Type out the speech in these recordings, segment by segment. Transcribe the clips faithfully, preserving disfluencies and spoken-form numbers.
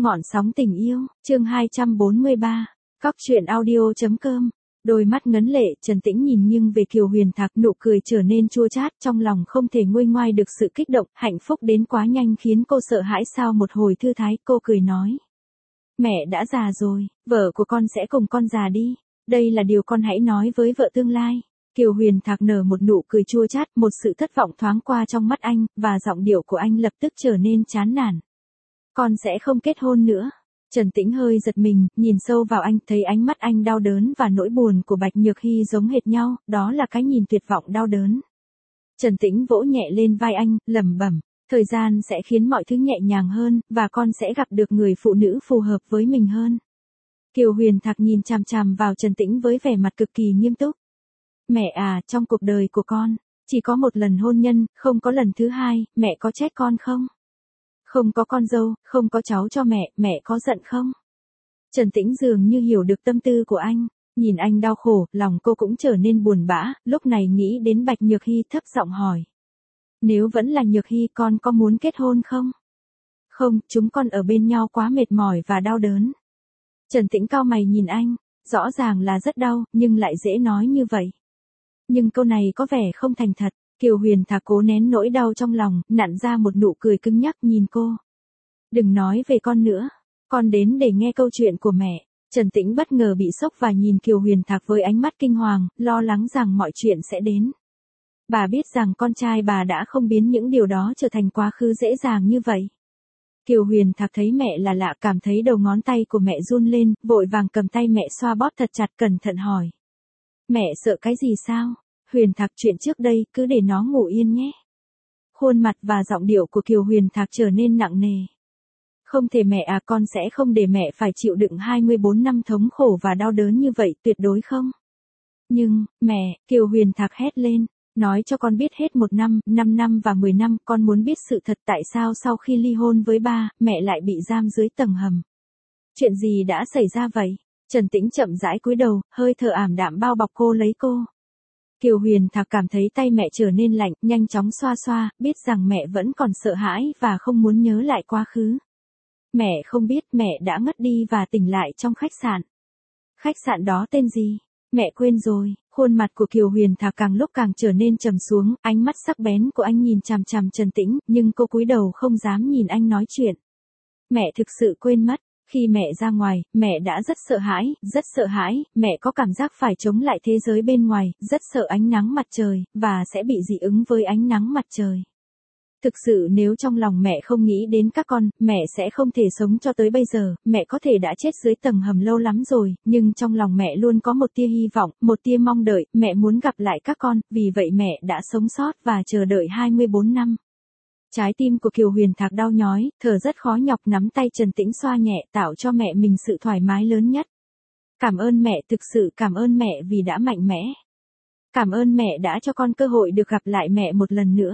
Ngọn sóng tình yêu, chương hai trăm bốn mươi ba, Cóc truyện audio chấm com. Đôi mắt ngấn lệ, Trần Tĩnh nhìn nghiêng về Kiều Huyền Thạc, nụ cười trở nên chua chát, trong lòng không thể nguôi ngoai được sự kích động, hạnh phúc đến quá nhanh khiến cô sợ hãi. Sau một hồi thư thái, cô cười nói: Mẹ đã già rồi, vợ của con sẽ cùng con già đi. Đây là điều con hãy nói với vợ tương lai. Kiều Huyền Thạc nở một nụ cười chua chát, một sự thất vọng thoáng qua trong mắt anh, và giọng điệu của anh lập tức trở nên chán nản. Con sẽ không kết hôn nữa. Trần Tĩnh hơi giật mình, nhìn sâu vào anh, thấy ánh mắt anh đau đớn và nỗi buồn của Bạch Nhược Hy giống hệt nhau, đó là cái nhìn tuyệt vọng đau đớn. Trần Tĩnh vỗ nhẹ lên vai anh, lẩm bẩm, thời gian sẽ khiến mọi thứ nhẹ nhàng hơn, và con sẽ gặp được người phụ nữ phù hợp với mình hơn. Kiều Huyền Thạc nhìn chằm chằm vào Trần Tĩnh với vẻ mặt cực kỳ nghiêm túc. Mẹ à, trong cuộc đời của con, chỉ có một lần hôn nhân, không có lần thứ hai, mẹ có trách con không? Không có con dâu, không có cháu cho mẹ, mẹ có giận không? Trần Tĩnh dường như hiểu được tâm tư của anh, nhìn anh đau khổ, lòng cô cũng trở nên buồn bã, lúc này nghĩ đến Bạch Nhược Hy thấp giọng hỏi. Nếu vẫn là Nhược Hy, con có muốn kết hôn không? Không, chúng con ở bên nhau quá mệt mỏi và đau đớn. Trần Tĩnh cau mày nhìn anh, rõ ràng là rất đau, nhưng lại dễ nói như vậy. Nhưng câu này có vẻ không thành thật. Kiều Huyền Thạc cố nén nỗi đau trong lòng, nặn ra một nụ cười cứng nhắc nhìn cô. Đừng nói về con nữa, con đến để nghe câu chuyện của mẹ. Trần Tĩnh bất ngờ bị sốc và nhìn Kiều Huyền Thạc với ánh mắt kinh hoàng, lo lắng rằng mọi chuyện sẽ đến. Bà biết rằng con trai bà đã không biến những điều đó trở thành quá khứ dễ dàng như vậy. Kiều Huyền Thạc thấy mẹ là lạ, cảm thấy đầu ngón tay của mẹ run lên, vội vàng cầm tay mẹ xoa bóp thật chặt, cẩn thận hỏi. Mẹ sợ cái gì sao? Huyền Thạc, chuyện trước đây, cứ để nó ngủ yên nhé. Khuôn mặt và giọng điệu của Kiều Huyền Thạc trở nên nặng nề. Không thể mẹ à, con sẽ không để mẹ phải chịu đựng hai mươi bốn năm thống khổ và đau đớn như vậy, tuyệt đối không. Nhưng, mẹ, Kiều Huyền Thạc hét lên, nói cho con biết hết một năm, năm năm và mười năm, con muốn biết sự thật tại sao sau khi ly hôn với ba, mẹ lại bị giam dưới tầng hầm. Chuyện gì đã xảy ra vậy? Trần Tĩnh chậm rãi cúi đầu, hơi thở ảm đạm bao bọc cô lấy cô. Kiều Huyền Thạc cảm thấy tay mẹ trở nên lạnh, nhanh chóng xoa xoa, biết rằng mẹ vẫn còn sợ hãi và không muốn nhớ lại quá khứ. Mẹ không biết, mẹ đã ngất đi và tỉnh lại trong khách sạn. Khách sạn đó tên gì? Mẹ quên rồi. Khuôn mặt của Kiều Huyền Thạc càng lúc càng trở nên trầm xuống, ánh mắt sắc bén của anh nhìn chằm chằm Trần Tĩnh, nhưng cô cúi đầu không dám nhìn anh nói chuyện. Mẹ thực sự quên mất. Khi mẹ ra ngoài, mẹ đã rất sợ hãi, rất sợ hãi, mẹ có cảm giác phải chống lại thế giới bên ngoài, rất sợ ánh nắng mặt trời, và sẽ bị dị ứng với ánh nắng mặt trời. Thực sự nếu trong lòng mẹ không nghĩ đến các con, mẹ sẽ không thể sống cho tới bây giờ, mẹ có thể đã chết dưới tầng hầm lâu lắm rồi, nhưng trong lòng mẹ luôn có một tia hy vọng, một tia mong đợi, mẹ muốn gặp lại các con, vì vậy mẹ đã sống sót và chờ đợi hai mươi bốn năm. Trái tim của Kiều Huyền Thạc đau nhói, thở rất khó nhọc, nắm tay Trần Tĩnh xoa nhẹ, tạo cho mẹ mình sự thoải mái lớn nhất. Cảm ơn mẹ, thực sự cảm ơn mẹ vì đã mạnh mẽ. Cảm ơn mẹ đã cho con cơ hội được gặp lại mẹ một lần nữa.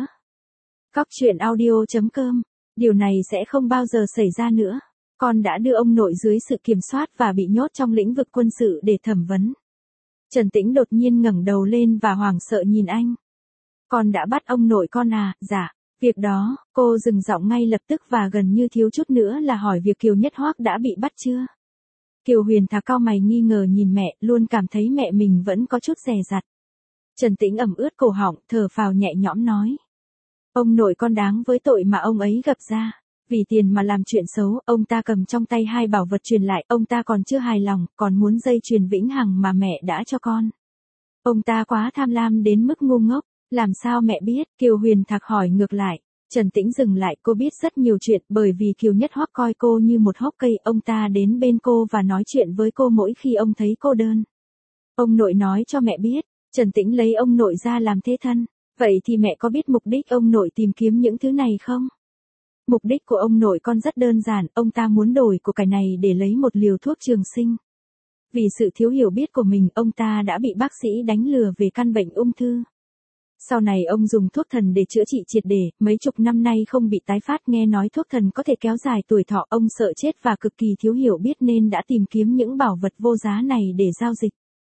Cóc truyện audio chấm com. Điều này sẽ không bao giờ xảy ra nữa. Con đã đưa ông nội dưới sự kiểm soát và bị nhốt trong lĩnh vực quân sự để thẩm vấn. Trần Tĩnh đột nhiên ngẩng đầu lên và hoảng sợ nhìn anh. Con đã bắt ông nội con à? Dạ. Việc đó, cô dừng giọng ngay lập tức và gần như thiếu chút nữa là hỏi việc Kiều Nhất Hoác đã bị bắt chưa. Kiều Huyền Thạc cau mày nghi ngờ nhìn mẹ, luôn cảm thấy mẹ mình vẫn có chút dè dặt. Trần Tĩnh ẩm ướt cổ họng, thở phào nhẹ nhõm nói. Ông nội con đáng với tội mà ông ấy gặp ra. Vì tiền mà làm chuyện xấu, ông ta cầm trong tay hai bảo vật truyền lại, ông ta còn chưa hài lòng, còn muốn dây chuyền vĩnh hằng mà mẹ đã cho con. Ông ta quá tham lam đến mức ngu ngốc. Làm sao mẹ biết? Kiều Huyền Thạc hỏi ngược lại. Trần Tĩnh dừng lại, cô biết rất nhiều chuyện, bởi vì Kiều Nhất Hoác coi cô như một hốc cây, ông ta đến bên cô và nói chuyện với cô mỗi khi ông thấy cô đơn. Ông nội nói cho mẹ biết, Trần Tĩnh lấy ông nội ra làm thế thân. Vậy thì mẹ có biết mục đích ông nội tìm kiếm những thứ này không? Mục đích của ông nội con rất đơn giản, ông ta muốn đổi của cải này để lấy một liều thuốc trường sinh. Vì sự thiếu hiểu biết của mình, ông ta đã bị bác sĩ đánh lừa về căn bệnh ung thư. Sau này ông dùng thuốc thần để chữa trị triệt để, mấy chục năm nay không bị tái phát, nghe nói thuốc thần có thể kéo dài tuổi thọ, ông sợ chết và cực kỳ thiếu hiểu biết nên đã tìm kiếm những bảo vật vô giá này để giao dịch.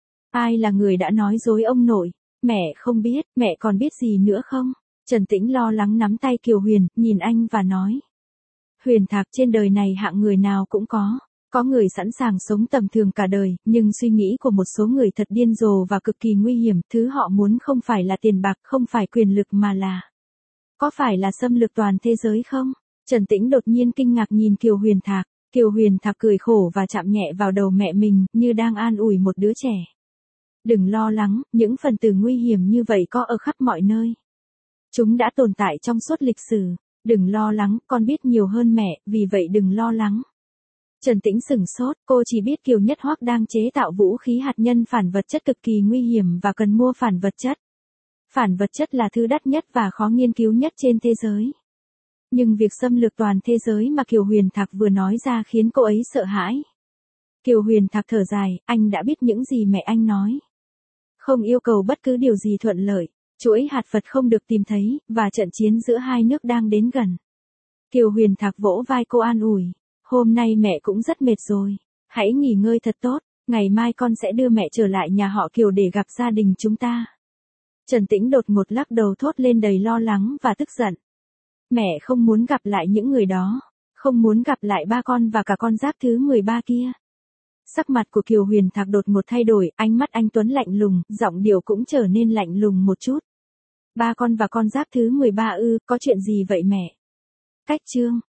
Ai là người đã nói dối ông nội? Mẹ không biết, mẹ còn biết gì nữa không? Trần Tĩnh lo lắng nắm tay Kiều Huyền, nhìn anh và nói. Huyền Thạc, trên đời này hạng người nào cũng có. Có người sẵn sàng sống tầm thường cả đời, nhưng suy nghĩ của một số người thật điên rồ và cực kỳ nguy hiểm, thứ họ muốn không phải là tiền bạc, không phải quyền lực mà là... Có phải là xâm lược toàn thế giới không? Trần Tĩnh đột nhiên kinh ngạc nhìn Kiều Huyền Thạc. Kiều Huyền Thạc cười khổ và chạm nhẹ vào đầu mẹ mình, như đang an ủi một đứa trẻ. Đừng lo lắng, những phần tử nguy hiểm như vậy có ở khắp mọi nơi. Chúng đã tồn tại trong suốt lịch sử. Đừng lo lắng, con biết nhiều hơn mẹ, vì vậy đừng lo lắng. Trần Tĩnh sửng sốt, cô chỉ biết Kiều Nhất Hoắc đang chế tạo vũ khí hạt nhân phản vật chất cực kỳ nguy hiểm và cần mua phản vật chất. Phản vật chất là thứ đắt nhất và khó nghiên cứu nhất trên thế giới. Nhưng việc xâm lược toàn thế giới mà Kiều Huyền Thạc vừa nói ra khiến cô ấy sợ hãi. Kiều Huyền Thạc thở dài, anh đã biết những gì mẹ anh nói. Không yêu cầu bất cứ điều gì thuận lợi, chuỗi hạt Phật không được tìm thấy, và trận chiến giữa hai nước đang đến gần. Kiều Huyền Thạc vỗ vai cô an ủi. Hôm nay mẹ cũng rất mệt rồi. Hãy nghỉ ngơi thật tốt, ngày mai con sẽ đưa mẹ trở lại nhà họ Kiều để gặp gia đình chúng ta. Trần Tĩnh đột ngột lắc đầu thốt lên đầy lo lắng và tức giận. Mẹ không muốn gặp lại những người đó, không muốn gặp lại ba con và cả con giáp thứ mười ba kia. Sắc mặt của Kiều Huyền Thạc đột ngột thay đổi, ánh mắt anh Tuấn lạnh lùng, giọng điệu cũng trở nên lạnh lùng một chút. Ba con và con giáp thứ mười ba ư, có chuyện gì vậy mẹ? Cách chương